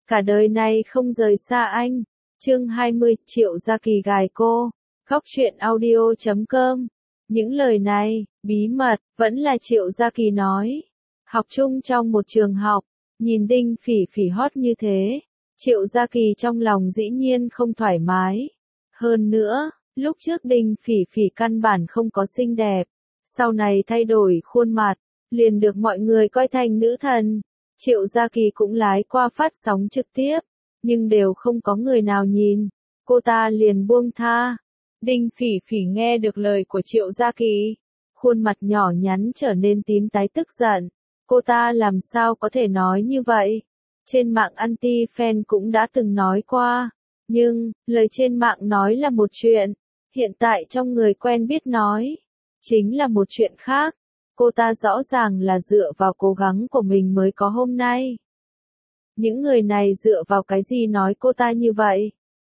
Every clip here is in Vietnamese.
cả đời này không rời xa anh. Chương 20, Triệu Gia Kỳ gài cô. Góc truyện audio.com. Những lời này, bí mật, vẫn là Triệu Gia Kỳ nói. Học chung trong một trường học, nhìn Đinh Phỉ Phỉ hot như thế, Triệu Gia Kỳ trong lòng dĩ nhiên không thoải mái. Hơn nữa, lúc trước Đinh Phỉ Phỉ căn bản không có xinh đẹp, sau này thay đổi khuôn mặt, liền được mọi người coi thành nữ thần. Triệu Gia Kỳ cũng lái qua phát sóng trực tiếp, nhưng đều không có người nào nhìn, cô ta liền buông tha. Đinh Phỉ Phỉ nghe được lời của Triệu Gia Kỳ, khuôn mặt nhỏ nhắn trở nên tím tái tức giận. Cô ta làm sao có thể nói như vậy? Trên mạng anti-fan cũng đã từng nói qua, nhưng, lời trên mạng nói là một chuyện, hiện tại trong người quen biết nói, chính là một chuyện khác. Cô ta rõ ràng là dựa vào cố gắng của mình mới có hôm nay. Những người này dựa vào cái gì nói cô ta như vậy?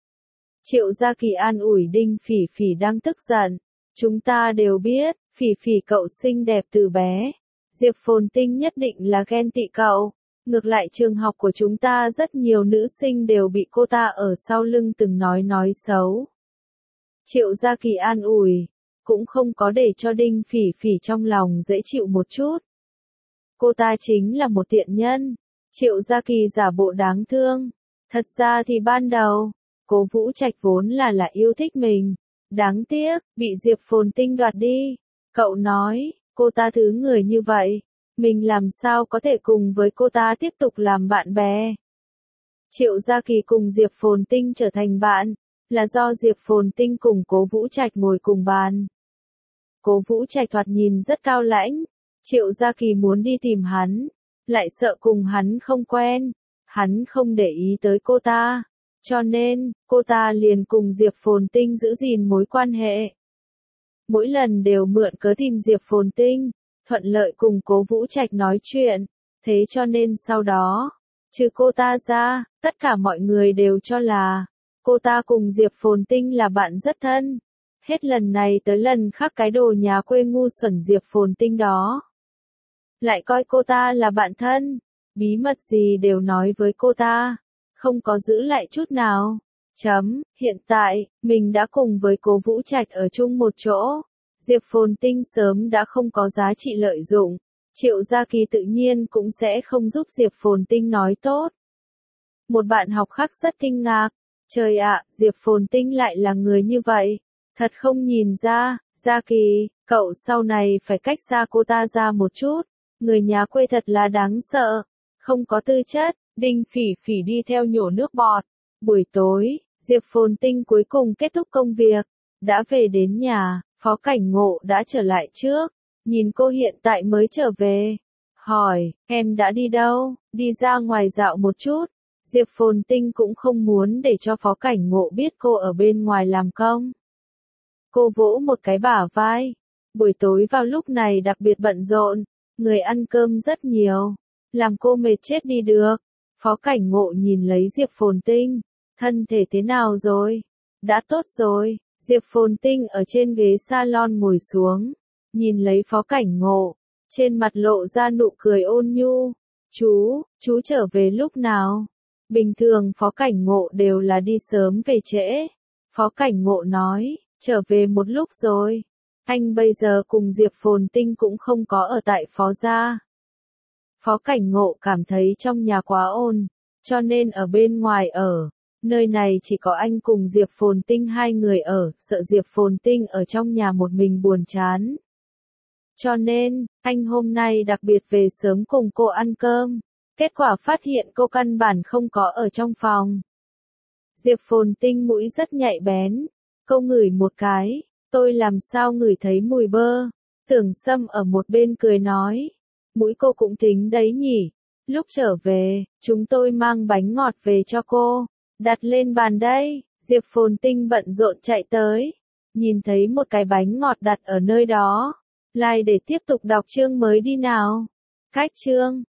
Triệu Gia Kỳ an ủi Đinh Phỉ Phỉ đang tức giận. Chúng ta đều biết, Phỉ Phỉ cậu xinh đẹp từ bé. Diệp Phồn Tinh nhất định là ghen tị cậu. Ngược lại trường học của chúng ta rất nhiều nữ sinh đều bị cô ta ở sau lưng từng nói xấu. Triệu Gia Kỳ an ủi, cũng không có để cho Đinh Phỉ Phỉ trong lòng dễ chịu một chút. Cô ta chính là một tiện nhân. Triệu Gia Kỳ giả bộ đáng thương. Thật ra thì ban đầu, Cố Vũ Trạch vốn là yêu thích mình. Đáng tiếc, bị Diệp Phồn Tinh đoạt đi. Cậu nói, cô ta thứ người như vậy, mình làm sao có thể cùng với cô ta tiếp tục làm bạn bè. Triệu Gia Kỳ cùng Diệp Phồn Tinh trở thành bạn, là do Diệp Phồn Tinh cùng Cố Vũ Trạch ngồi cùng bàn. Cố Vũ Trạch thoạt nhìn rất cao lãnh, Triệu Gia Kỳ muốn đi tìm hắn, lại sợ cùng hắn không quen, hắn không để ý tới cô ta, cho nên, cô ta liền cùng Diệp Phồn Tinh giữ gìn mối quan hệ. Mỗi lần đều mượn cớ tìm Diệp Phồn Tinh, thuận lợi cùng Cố Vũ Trạch nói chuyện, thế cho nên sau đó, trừ cô ta ra, tất cả mọi người đều cho là, cô ta cùng Diệp Phồn Tinh là bạn rất thân. Hết lần này tới lần khác cái đồ nhà quê ngu xuẩn Diệp Phồn Tinh đó. Lại coi cô ta là bạn thân, bí mật gì đều nói với cô ta, không có giữ lại chút nào. Hiện tại, mình đã cùng với Cố Vũ Trạch ở chung một chỗ. Diệp Phồn Tinh sớm đã không có giá trị lợi dụng, Triệu Gia Kỳ tự nhiên cũng sẽ không giúp Diệp Phồn Tinh nói tốt. Một bạn học khác rất kinh ngạc, trời ạ, Diệp Phồn Tinh lại là người như vậy, thật không nhìn ra. Gia Kỳ, cậu sau này phải cách xa cô ta ra một chút, người nhà quê thật là đáng sợ, không có tư chất. Đinh Phỉ Phỉ đi theo nhổ nước bọt. Buổi tối, Diệp Phồn Tinh cuối cùng kết thúc công việc, đã về đến nhà, Phó Cảnh Ngộ đã trở lại trước, nhìn cô hiện tại mới trở về, hỏi, em đã đi đâu? Đi ra ngoài dạo một chút. Diệp Phồn Tinh cũng không muốn để cho Phó Cảnh Ngộ biết cô ở bên ngoài làm công. Cô vỗ một cái bả vai. Buổi tối vào lúc này đặc biệt bận rộn, người ăn cơm rất nhiều, làm cô mệt chết đi được. Phó Cảnh Ngộ nhìn lấy Diệp Phồn Tinh, thân thể thế nào rồi? Đã tốt rồi. Diệp Phồn Tinh ở trên ghế salon ngồi xuống, nhìn lấy Phó Cảnh Ngộ, trên mặt lộ ra nụ cười ôn nhu. Chú trở về lúc nào? Bình thường Phó Cảnh Ngộ đều là đi sớm về trễ. Phó Cảnh Ngộ nói, trở về một lúc rồi. Anh bây giờ cùng Diệp Phồn Tinh cũng không có ở tại Phó gia. Phó Cảnh Ngộ cảm thấy trong nhà quá ồn, cho nên ở bên ngoài ở. Nơi này chỉ có anh cùng Diệp Phồn Tinh hai người ở, sợ Diệp Phồn Tinh ở trong nhà một mình buồn chán. Cho nên, anh hôm nay đặc biệt về sớm cùng cô ăn cơm. Kết quả phát hiện cô căn bản không có ở trong phòng. Diệp Phồn Tinh mũi rất nhạy bén. Cô ngửi một cái, tôi làm sao ngửi thấy mùi bơ. Tưởng Sâm ở một bên cười nói. Mũi cô cũng tính đấy nhỉ. Lúc trở về, chúng tôi mang bánh ngọt về cho cô. Đặt lên bàn đây. Diệp Phồn Tinh bận rộn chạy tới. Nhìn thấy một cái bánh ngọt đặt ở nơi đó. Like để tiếp tục đọc chương mới đi nào. Cách chương.